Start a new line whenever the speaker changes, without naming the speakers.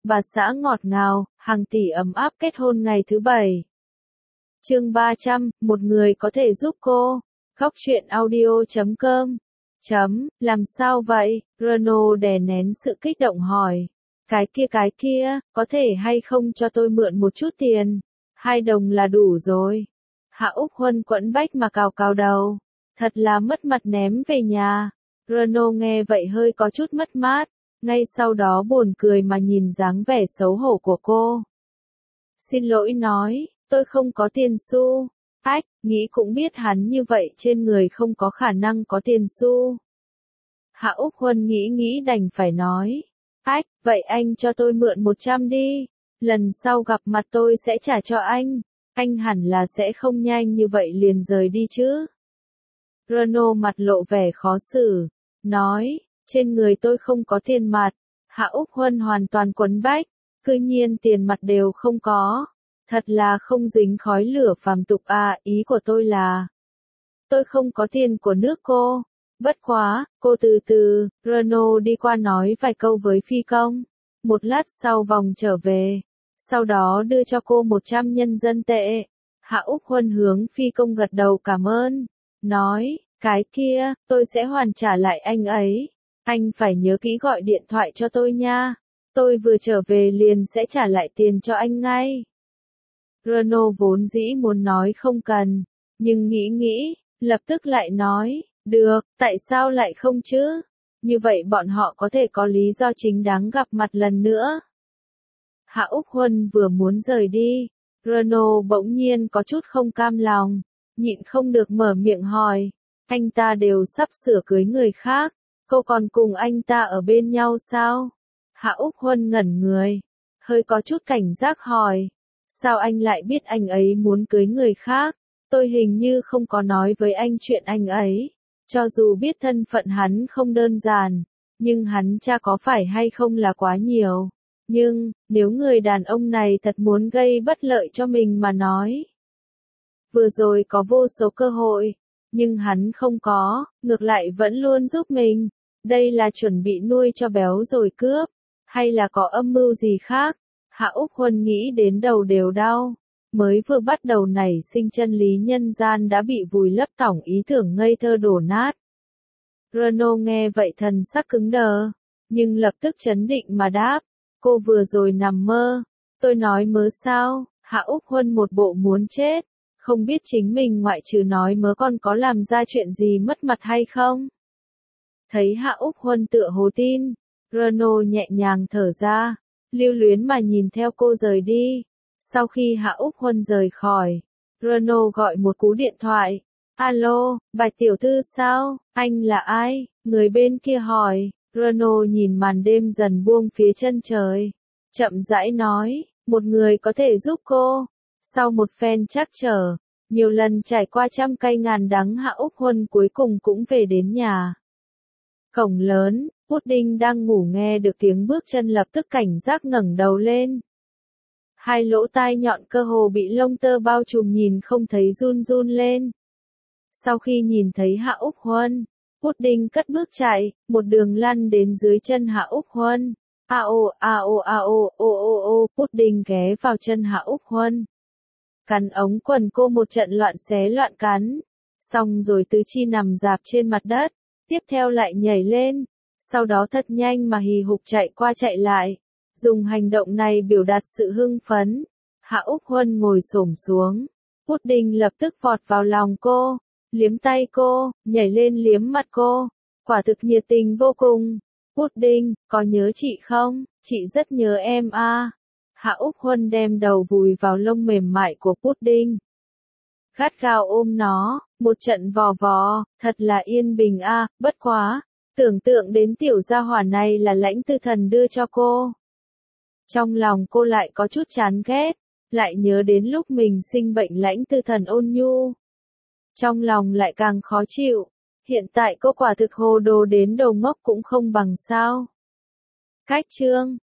bà xã ngọt ngào, hàng tỷ ấm áp kết hôn ngày thứ 7. Chương 300, một người có thể giúp cô. Góc truyện audio.com. Làm sao vậy? Renaud đè nén sự kích động hỏi. Cái kia, có thể hay không cho tôi mượn một chút tiền? 2 đồng là đủ rồi. Hạ Úc Huân quẫn bách mà cào cào đầu. Thật là mất mặt ném về nhà. Renaud nghe vậy hơi có chút mất mát, ngay sau đó buồn cười mà nhìn dáng vẻ xấu hổ của cô. Xin lỗi nói, tôi không có tiền xu. Ách, nghĩ cũng biết hắn như vậy trên người không có khả năng có tiền xu. Hạ Úc Huân nghĩ đành phải nói. Ách, vậy anh cho tôi mượn 100 đi. Lần sau gặp mặt tôi sẽ trả cho anh. Anh hẳn là sẽ không nhanh như vậy liền rời đi chứ. Renaud mặt lộ vẻ khó xử. Nói, trên người tôi không có tiền mặt. Hạ Úc Huân hoàn toàn quấn bách. Cư nhiên tiền mặt đều không có. Thật là không dính khói lửa phàm tục à, ý của tôi là. Tôi không có tiền của nước cô. Bất quá, cô từ từ, Renaud đi qua nói vài câu với phi công. Một lát sau vòng trở về. Sau đó đưa cho cô 100 nhân dân tệ. Hạ Úc Huân hướng phi công gật đầu cảm ơn. Nói, cái kia, tôi sẽ hoàn trả lại anh ấy. Anh phải nhớ kỹ gọi điện thoại cho tôi nha. Tôi vừa trở về liền sẽ trả lại tiền cho anh ngay. Renaud vốn dĩ muốn nói không cần, nhưng nghĩ, lập tức lại nói, được, tại sao lại không chứ? Như vậy bọn họ có thể có lý do chính đáng gặp mặt lần nữa. Hạ Úc Huân vừa muốn rời đi, Renaud bỗng nhiên có chút không cam lòng, nhịn không được mở miệng hỏi, anh ta đều sắp sửa cưới người khác, cô còn cùng anh ta ở bên nhau sao? Hạ Úc Huân ngẩn người, hơi có chút cảnh giác hỏi, sao anh lại biết anh ấy muốn cưới người khác? Tôi hình như không có nói với anh chuyện anh ấy, cho dù biết thân phận hắn không đơn giản, nhưng hắn cha có phải hay không là quá nhiều. Nhưng, nếu người đàn ông này thật muốn gây bất lợi cho mình mà nói. Vừa rồi có vô số cơ hội, nhưng hắn không có, ngược lại vẫn luôn giúp mình. Đây là chuẩn bị nuôi cho béo rồi cướp, hay là có âm mưu gì khác? Hạ Úc Huân nghĩ đến đầu đều đau. Mới vừa bắt đầu nảy sinh chân lý nhân gian đã bị vùi lấp tổng ý tưởng ngây thơ đổ nát. Renaud nghe vậy thần sắc cứng đờ, nhưng lập tức trấn định mà đáp. Cô vừa rồi nằm mơ. Tôi nói mớ sao? Hạ Úc Huân một bộ muốn chết. Không biết chính mình ngoại trừ nói mớ còn có làm ra chuyện gì mất mặt hay không? Thấy Hạ Úc Huân tựa hồ tin, Renaud nhẹ nhàng thở ra, lưu luyến mà nhìn theo cô rời đi. Sau khi Hạ Úc Huân rời khỏi, Renaud gọi một cú điện thoại. Alo, Bạch tiểu thư sao? Anh là ai? Người bên kia hỏi. Renaud nhìn màn đêm dần buông phía chân trời. Chậm rãi nói, một người có thể giúp cô. Sau một phen trắc trở, nhiều lần trải qua trăm cay ngàn đắng Hạ Úc Huân cuối cùng cũng về đến nhà. Cổng lớn, Pudding đang ngủ nghe được tiếng bước chân lập tức cảnh giác ngẩng đầu lên. Hai lỗ tai nhọn cơ hồ bị lông tơ bao trùm nhìn không thấy run run lên. Sau khi nhìn thấy Hạ Úc Huân, Pudding cất bước chạy, một đường lăn đến dưới chân Hạ Úc Huân. Pudding ghé vào chân Hạ Úc Huân. Cắn ống quần cô một trận loạn xé loạn cắn. Xong rồi tứ chi nằm rạp trên mặt đất, tiếp theo lại nhảy lên, sau đó thật nhanh mà hì hục chạy qua chạy lại. Dùng hành động này biểu đạt sự hưng phấn. Hạ Úc Huân ngồi xổm xuống. Pudding lập tức vọt vào lòng cô, liếm tay cô, nhảy lên liếm mặt cô. Quả thực nhiệt tình vô cùng. Pudding, có nhớ chị không? Chị rất nhớ em à. Hạ Úc Huân đem đầu vùi vào lông mềm mại của Pudding. Gắt gao ôm nó, một trận vò vò, thật là yên bình à, bất quá. Tưởng tượng đến tiểu gia hỏa này là Lãnh Tư Thần đưa cho cô. Trong lòng cô lại có chút chán ghét, lại nhớ đến lúc mình sinh bệnh Lãnh Tư Thần ôn nhu. Trong lòng lại càng khó chịu, hiện tại cô quả thực hồ đồ đến đầu ngốc cũng không bằng sao. Cách chương